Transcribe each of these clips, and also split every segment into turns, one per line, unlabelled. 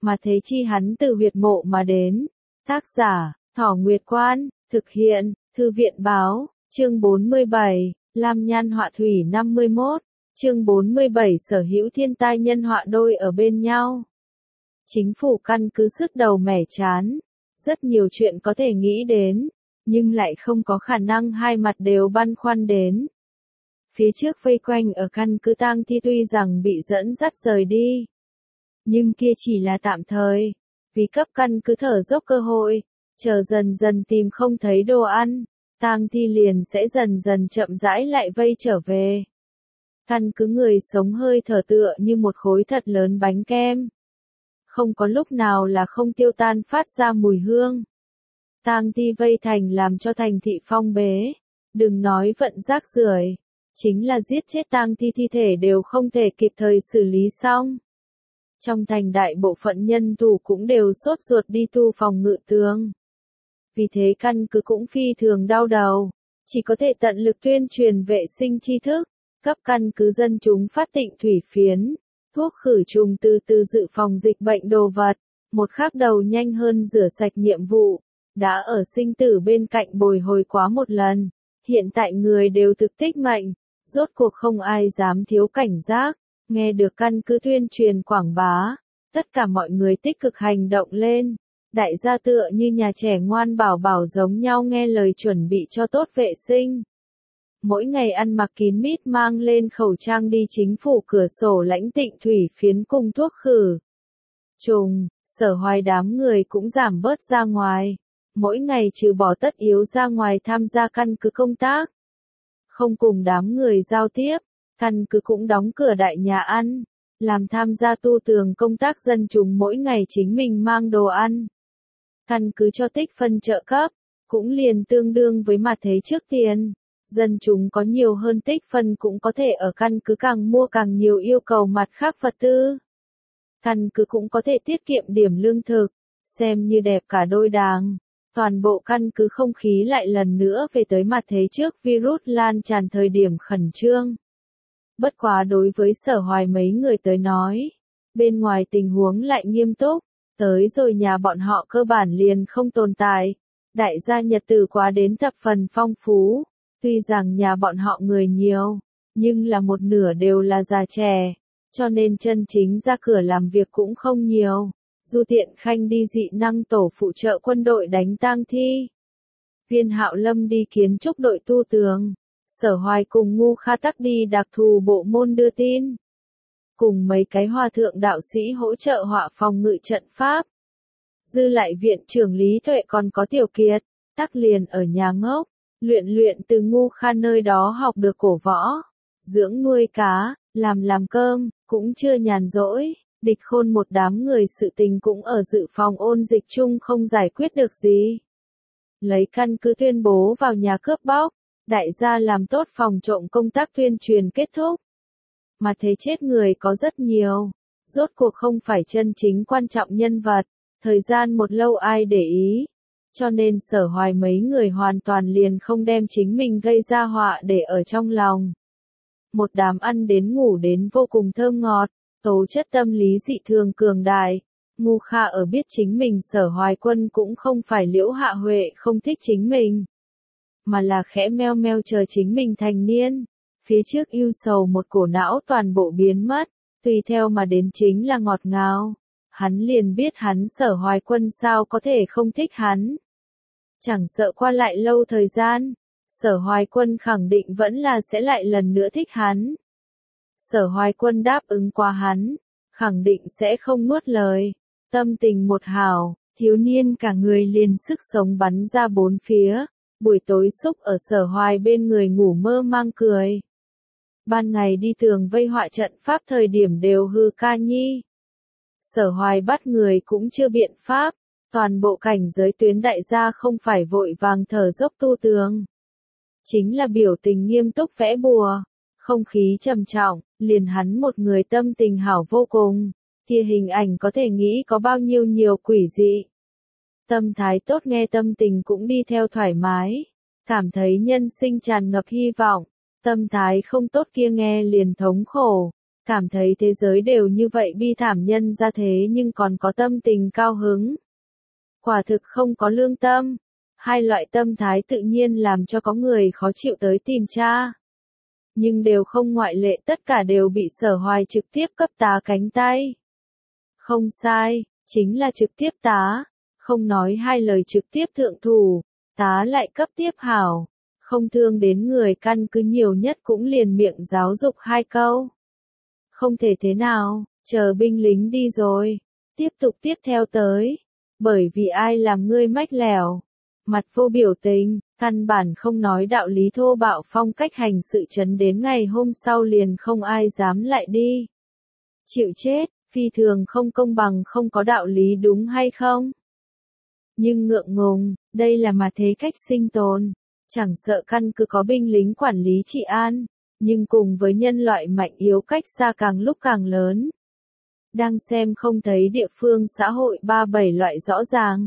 mà thế chi hắn từ huyệt mộ mà đến. Tác giả, Thỏ Nguyệt Quan, thực hiện, Thư viện Báo, chương 47, Lam Nhan Họa Thủy 51, chương 47 sở hữu thiên tai nhân họa đôi ở bên nhau. Chính phủ căn cứ sức đầu mẻ chán, rất nhiều chuyện có thể nghĩ đến, nhưng lại không có khả năng hai mặt đều băn khoăn đến. Phía trước vây quanh ở căn cứ tang thi tuy rằng bị dẫn dắt rời đi, nhưng kia chỉ là tạm thời, vì cấp căn cứ thở dốc cơ hội, chờ dần dần tìm không thấy đồ ăn, tang thi liền sẽ dần dần chậm rãi lại vây trở về. Căn cứ người sống hơi thở tựa như một khối thật lớn bánh kem, không có lúc nào là không tiêu tan phát ra mùi hương. Tang thi vây thành làm cho thành thị phong bế, đừng nói vận rác rưởi, chính là giết chết tang thi thi thể đều không thể kịp thời xử lý xong. Trong thành đại bộ phận nhân thủ cũng đều sốt ruột đi tu phòng ngự tường. Vì thế căn cứ cũng phi thường đau đầu, chỉ có thể tận lực tuyên truyền vệ sinh tri thức, cấp căn cứ dân chúng phát tịnh thủy phiến, thuốc khử trùng từ từ dự phòng dịch bệnh đồ vật, một khắc đầu nhanh hơn rửa sạch nhiệm vụ, đã ở sinh tử bên cạnh bồi hồi quá một lần, hiện tại người đều thực tích mệnh, rốt cuộc không ai dám thiếu cảnh giác, nghe được căn cứ tuyên truyền quảng bá, tất cả mọi người tích cực hành động lên, đại gia tựa như nhà trẻ ngoan bảo bảo giống nhau nghe lời chuẩn bị cho tốt vệ sinh. Mỗi ngày ăn mặc kín mít mang lên khẩu trang đi chính phủ cửa sổ lãnh tịnh thủy phiến cùng thuốc khử trùng, Sở Hoài đám người cũng giảm bớt ra ngoài, mỗi ngày trừ bỏ tất yếu ra ngoài tham gia căn cứ công tác, không cùng đám người giao tiếp, căn cứ cũng đóng cửa đại nhà ăn, làm tham gia tu tường công tác dân chúng mỗi ngày chính mình mang đồ ăn. Căn cứ cho tích phân trợ cấp, cũng liền tương đương với mặt thế trước tiền. Dân chúng có nhiều hơn tích phân cũng có thể ở căn cứ càng mua càng nhiều yêu cầu mặt khác vật tư. Căn cứ cũng có thể tiết kiệm điểm lương thực, xem như đẹp cả đôi đàng. Toàn bộ căn cứ không khí lại lần nữa về tới mặt thế trước virus lan tràn thời điểm khẩn trương. Bất quá đối với Sở Hoài mấy người tới nói, bên ngoài tình huống lại nghiêm túc, tới rồi nhà bọn họ cơ bản liền không tồn tại. Đại gia nhật tử quá đến thập phần phong phú. Tuy rằng nhà bọn họ người nhiều, nhưng là một nửa đều là già trẻ, cho nên chân chính ra cửa làm việc cũng không nhiều. Du Tiện Khanh đi dị năng tổ phụ trợ quân đội đánh tang thi. Viên Hạo Lâm đi kiến trúc đội tu tường. Sở Hoài cùng Ngu Kha Tắc đi đặc thù bộ môn đưa tin. Cùng mấy cái hòa thượng đạo sĩ hỗ trợ họa phòng ngự trận pháp. Dư lại viện trưởng Lý Tuệ còn có Tiểu Kiệt, Tắc liền ở nhà ngốc. Luyện từ Ngu Kha nơi đó học được cổ võ, dưỡng nuôi cá, làm cơm, cũng chưa nhàn rỗi, Địch Khôn một đám người sự tình cũng ở dự phòng ôn dịch chung không giải quyết được gì. Lấy căn cứ tuyên bố vào nhà cướp bóc, đại gia làm tốt phòng trộm công tác tuyên truyền kết thúc. Mà thế chết người có rất nhiều, rốt cuộc không phải chân chính quan trọng nhân vật, thời gian một lâu ai để ý. Cho nên Sở Hoài mấy người hoàn toàn liền không đem chính mình gây ra họa để ở trong lòng. Một đám ăn đến ngủ đến vô cùng thơm ngọt, tố chất tâm lý dị thường cường đại. Ngu Kha ở biết chính mình Sở Hoài Quân cũng không phải Liễu Hạ Huệ không thích chính mình, mà là khẽ meo meo chờ chính mình thành niên. Phía trước ưu sầu một cổ não toàn bộ biến mất, tùy theo mà đến chính là ngọt ngào. Hắn liền biết hắn Sở Hoài Quân sao có thể không thích hắn. Chẳng sợ qua lại lâu thời gian, Sở Hoài Quân khẳng định vẫn là sẽ lại lần nữa thích hắn. Sở Hoài Quân đáp ứng qua hắn, khẳng định sẽ không nuốt lời. Tâm tình một hào, thiếu niên cả người liền sức sống bắn ra bốn phía, buổi tối xúc ở Sở Hoài bên người ngủ mơ mang cười. Ban ngày đi tường vây họa trận pháp thời điểm đều hư ca nhi. Sở Hoài bắt người cũng chưa biện pháp. Toàn bộ cảnh giới tuyến đại gia không phải vội vàng thở dốc tu tường. Chính là biểu tình nghiêm túc vẽ bùa. Không khí trầm trọng, liền hắn một người tâm tình hảo vô cùng. Kia hình ảnh có thể nghĩ có bao nhiêu nhiều quỷ dị. Tâm thái tốt nghe tâm tình cũng đi theo thoải mái. Cảm thấy nhân sinh tràn ngập hy vọng. Tâm thái không tốt kia nghe liền thống khổ. cảm thấy thế giới đều như vậy bi thảm nhân ra thế nhưng còn có tâm tình cao hứng. Quả thực không có lương tâm. Hai loại tâm thái tự nhiên làm cho có người khó chịu tới tìm cha. Nhưng đều không ngoại lệ, tất cả đều bị Sở Hoài trực tiếp cấp tá cánh tay. Không sai, chính là trực tiếp tá, không nói hai lời trực tiếp thượng thủ, tá lại cấp tiếp hảo, không thương đến người, căn cứ nhiều nhất cũng liền miệng giáo dục hai câu. Không thể thế nào, chờ binh lính đi rồi, tiếp tục tiếp theo tới, bởi vì ai làm ngươi mách lẻo, mặt vô biểu tình, căn bản không nói đạo lý, thô bạo phong cách hành sự, chấn đến ngày hôm sau liền không ai dám lại đi. Chịu chết, phi thường không công bằng, không có đạo lý, đúng hay không? Nhưng ngượng ngùng, đây là mà thế cách sinh tồn, chẳng sợ căn cứ có binh lính quản lý trị an, nhưng cùng với nhân loại mạnh yếu cách xa càng lúc càng lớn. Đang xem không thấy địa phương xã hội 3-7 loại rõ ràng.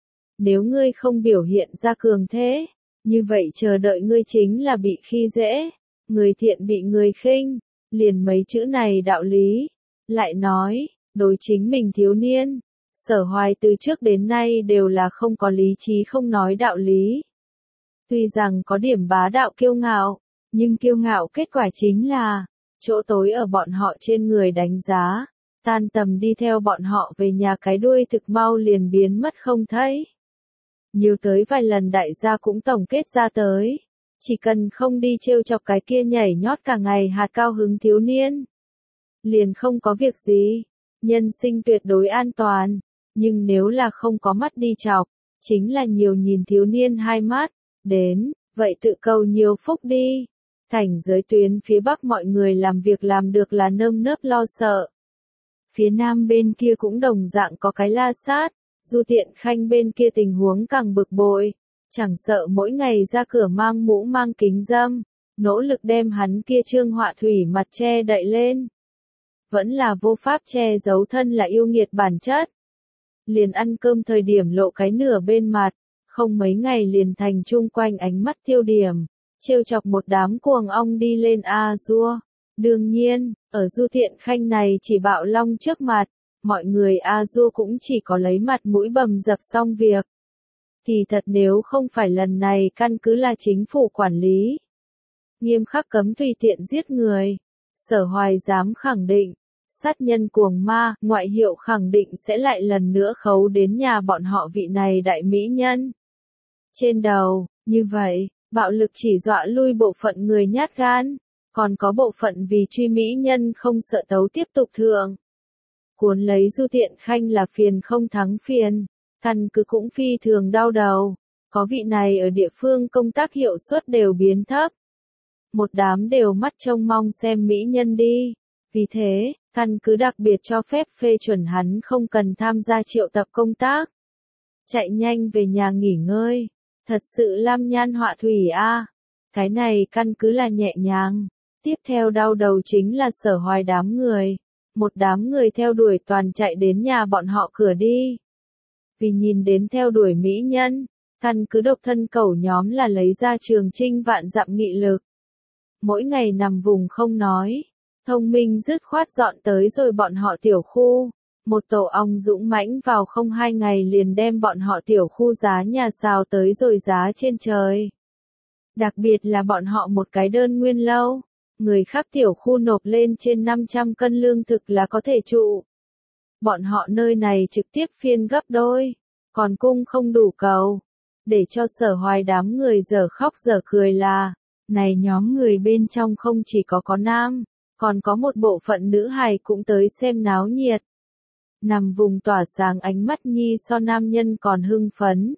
Nếu ngươi không biểu hiện ra cường thế, như vậy chờ đợi ngươi chính là bị khi dễ, người thiện bị người khinh, liền mấy chữ này đạo lý. Lại nói, đối chính mình thiếu niên, Sở Hoài từ trước đến nay đều là không có lý trí, không nói đạo lý. Tuy rằng có điểm bá đạo kiêu ngạo, nhưng kiêu ngạo kết quả chính là, chỗ tối ở bọn họ trên người đánh giá, tan tầm đi theo bọn họ về nhà, cái đuôi thực mau liền biến mất không thấy. Nhiều tới vài lần đại gia cũng tổng kết ra tới, chỉ cần không đi trêu chọc cái kia nhảy nhót cả ngày hạt cao hứng thiếu niên, liền không có việc gì, nhân sinh tuyệt đối an toàn. Nhưng nếu là không có mắt đi chọc, chính là nhiều nhìn thiếu niên hai mắt, đến, vậy tự cầu nhiều phúc đi. Cảnh giới tuyến phía Bắc mọi người làm việc làm được là nơm nớp lo sợ. Phía Nam bên kia cũng đồng dạng có cái la sát, Du Tiện Khanh bên kia tình huống càng bực bội, chẳng sợ mỗi ngày ra cửa mang mũ mang kính râm, nỗ lực đem hắn kia trương họa thủy mặt che đậy lên. Vẫn là vô pháp che giấu thân là yêu nghiệt bản chất. Liền ăn cơm thời điểm lộ cái nửa bên mặt, không mấy ngày liền thành chung quanh ánh mắt tiêu điểm, trêu chọc một đám cuồng ong đi lên a dua. Đương nhiên, ở Du Thiện Khanh này chỉ bạo long trước mặt, mọi người a dua cũng chỉ có lấy mặt mũi bầm dập xong việc. Kỳ thật nếu không phải lần này căn cứ là chính phủ quản lý, nghiêm khắc cấm tùy tiện giết người, Sở Hoài dám khẳng định, sát nhân cuồng ma, ngoại hiệu khẳng định sẽ lại lần nữa khấu đến nhà bọn họ vị này đại mỹ nhân. Trên đầu, như vậy, bạo lực chỉ dọa lui bộ phận người nhát gan, còn có bộ phận vì truy mỹ nhân không sợ tấu tiếp tục thượng. Cuốn lấy Du Thiện Khanh là phiền không thắng phiền, căn cứ cũng phi thường đau đầu, có vị này ở địa phương công tác hiệu suất đều biến thấp. Một đám đều mắt trông mong xem mỹ nhân đi. Vì thế, căn cứ đặc biệt cho phép phê chuẩn hắn không cần tham gia triệu tập công tác. Chạy nhanh về nhà nghỉ ngơi. Thật sự lam nhan họa thủy a. Cái này căn cứ là nhẹ nhàng. Tiếp theo đau đầu chính là Sở Hoài đám người. Một đám người theo đuổi toàn chạy đến nhà bọn họ cửa đi. Vì nhìn đến theo đuổi mỹ nhân, căn cứ độc thân cẩu nhóm là lấy ra trường trinh vạn dặm nghị lực. Mỗi ngày nằm vùng không nói. Thông minh dứt khoát dọn tới rồi bọn họ tiểu khu, một tổ ong dũng mãnh vào không 2 ngày liền đem bọn họ tiểu khu giá nhà xào tới rồi giá trên trời. Đặc biệt là bọn họ một cái đơn nguyên lâu, người khác tiểu khu nộp lên trên 500 cân lương thực là có thể trụ. Bọn họ nơi này trực tiếp phiên gấp đôi, còn cung không đủ cầu, để cho Sở Hoài đám người dở khóc dở cười là, này nhóm người bên trong không chỉ có nam, còn có một bộ phận nữ hài cũng tới xem náo nhiệt. Nằm vùng tỏa sáng ánh mắt nhi so nam nhân còn hưng phấn.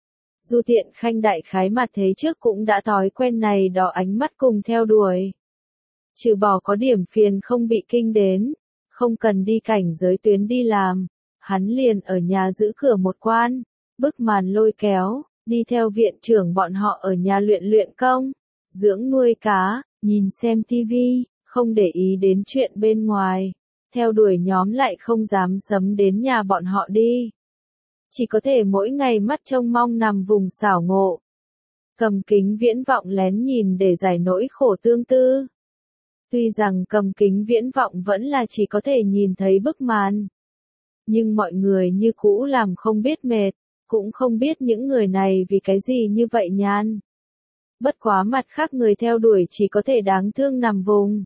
Du Thiện Khanh đại khái mặt thế trước cũng đã thói quen này đỏ ánh mắt cùng theo đuổi. Trừ bỏ có điểm phiền không bị kinh đến, không cần đi cảnh giới tuyến đi làm, hắn liền ở nhà giữ cửa một quan, bức màn lôi kéo, đi theo viện trưởng bọn họ ở nhà luyện luyện công, dưỡng nuôi cá, nhìn xem tivi. Không để ý đến chuyện bên ngoài, theo đuổi nhóm lại không dám sấm đến nhà bọn họ đi. Chỉ có thể mỗi ngày mắt trông mong nằm vùng xảo ngộ. Cầm kính viễn vọng lén nhìn để giải nỗi khổ tương tư. Tuy rằng cầm kính viễn vọng vẫn là chỉ có thể nhìn thấy bức màn. Nhưng mọi người như cũ làm không biết mệt, cũng không biết những người này vì cái gì như vậy nhan. Bất quá mặt khác người theo đuổi chỉ có thể đáng thương nằm vùng.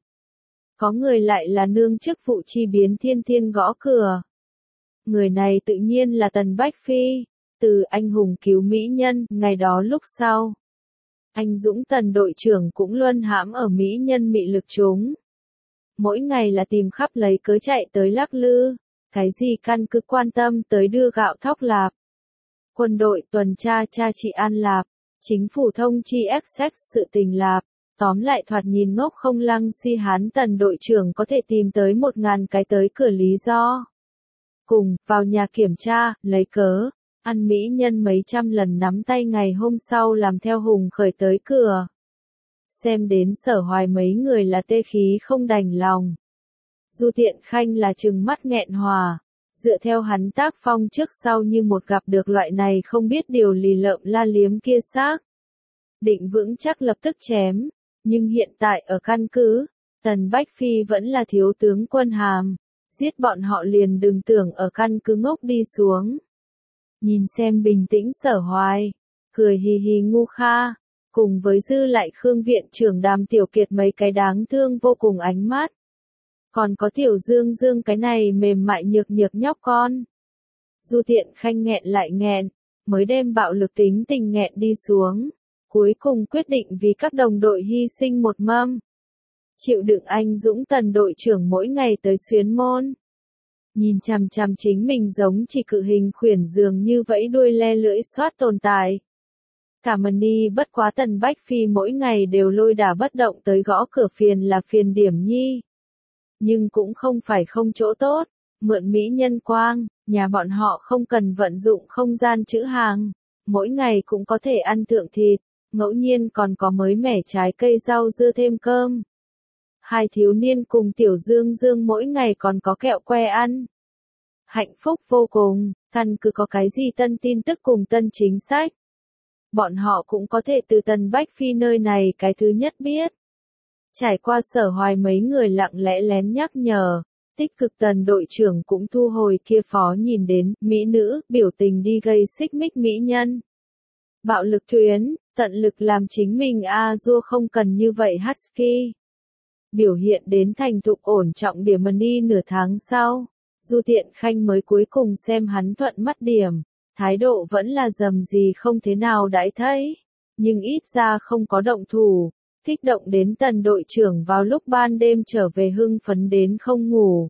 Có người lại là nương chức vụ chi biến thiên thiên gõ cửa. Người này tự nhiên là Tần Bách Phi, từ anh hùng cứu mỹ nhân, ngày đó lúc sau. Anh Dũng Tần đội trưởng cũng luân hãm ở mỹ nhân mị lực chúng. Mỗi ngày là tìm khắp lấy cớ chạy tới lắc lư, cái gì căn cứ quan tâm tới đưa gạo thóc lạp. Quân đội tuần tra tra trị an lạp, chính phủ thông chi XX sự tình lạp. Tóm lại thoạt nhìn ngốc không lăng si hán Tần đội trưởng có thể tìm tới 1000 cái tới cửa lý do. Cùng, vào nhà kiểm tra, lấy cớ, ăn mỹ nhân mấy trăm lần nắm tay ngày hôm sau làm theo hùng khởi tới cửa. Xem đến Sở Hoài mấy người là tê khí không đành lòng. Du Tiện Khanh là trừng mắt nghẹn hòa, dựa theo hắn tác phong trước sau như một gặp được loại này không biết điều lì lợm la liếm kia xác. Định vững chắc lập tức chém, nhưng hiện tại ở căn cứ, Tần Bách Phi vẫn là thiếu tướng quân hàm, giết bọn họ liền đừng tưởng ở căn cứ ngốc đi xuống. Nhìn xem bình tĩnh Sở Hoài, cười hì hì ngu kha, cùng với dư lại Khương viện trưởng Đàm Tiểu Kiệt mấy cái đáng thương vô cùng ánh mắt. Còn có Tiểu Dương Dương cái này mềm mại nhược nhược nhóc con. Du Tiện Khanh nghẹn lại nghẹn, mới đem bạo lực tính tình nghẹn đi xuống. Cuối cùng quyết định vì các đồng đội hy sinh một mâm. Chịu đựng anh Dũng Tần đội trưởng mỗi ngày tới xuyến môn. Nhìn chằm chằm chính mình giống chỉ cự hình khuyển dường như vẫy đuôi le lưỡi xoát tồn tại. Cảm ơn đi bất quá Tần Bách Phi mỗi ngày đều lôi đả bất động tới gõ cửa phiền là phiền điểm nhi. Nhưng cũng không phải không chỗ tốt, mượn mỹ nhân quang, nhà bọn họ không cần vận dụng không gian trữ hàng. Mỗi ngày cũng có thể ăn thượng thịt, ngẫu nhiên còn có mới mẻ trái cây rau dưa thêm cơm. Hai thiếu niên cùng Tiểu Dương Dương mỗi ngày còn có kẹo que ăn. Hạnh phúc vô cùng, căn cứ có cái gì tân tin tức cùng tân chính sách. Bọn họ cũng có thể từ Tần Bách Phi nơi này cái thứ nhất biết. Trải qua Sở Hoài mấy người lặng lẽ lén nhắc nhở, tích cực Tần đội trưởng cũng thu hồi kia phó nhìn đến, mỹ nữ, biểu tình đi gây xích mích mỹ nhân. Bạo lực thuyến, tận lực làm chính mình A-dua không cần như vậy husky. Biểu hiện đến thành thục ổn trọng điểm đi nửa tháng sau, Du Tiện Khanh mới cuối cùng xem hắn thuận mắt điểm, thái độ vẫn là dầm gì không thế nào đãi thấy, nhưng ít ra không có động thủ, kích động đến Tần đội trưởng vào lúc ban đêm trở về hưng phấn đến không ngủ.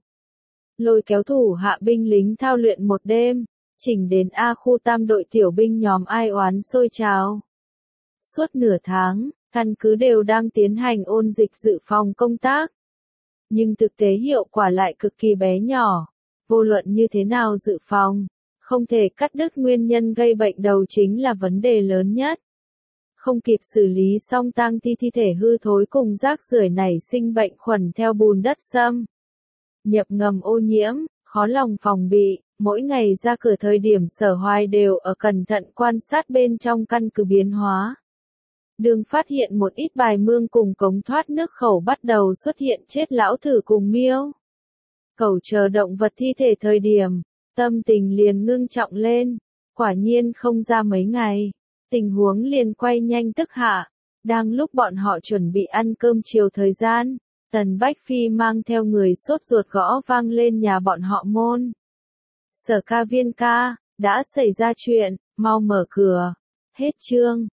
Lôi kéo thủ hạ binh lính thao luyện một đêm, chỉnh đến A khu tam đội tiểu binh nhóm ai oán sôi trào. Suốt nửa tháng, căn cứ đều đang tiến hành ôn dịch dự phòng công tác. Nhưng thực tế hiệu quả lại cực kỳ bé nhỏ. Vô luận như thế nào dự phòng, không thể cắt đứt nguyên nhân gây bệnh đầu chính là vấn đề lớn nhất. Không kịp xử lý xong tang thi thể hư thối cùng rác rưởi nảy sinh bệnh khuẩn theo bùn đất xâm. Nhập ngầm ô nhiễm, khó lòng phòng bị, mỗi ngày ra cửa thời điểm Sở Hoài đều ở cẩn thận quan sát bên trong căn cứ biến hóa. Đường phát hiện một ít bài mương cùng cống thoát nước khẩu bắt đầu xuất hiện chết lão thử cùng miêu. Cẩu chờ động vật thi thể thời điểm, tâm tình liền ngưng trọng lên, quả nhiên không ra mấy ngày, tình huống liền quay nhanh tức hạ, đang lúc bọn họ chuẩn bị ăn cơm chiều thời gian, Tần Bách Phi mang theo người sốt ruột gõ vang lên nhà bọn họ môn. Sở ca viên ca, đã xảy ra chuyện, mau mở cửa, hết chương.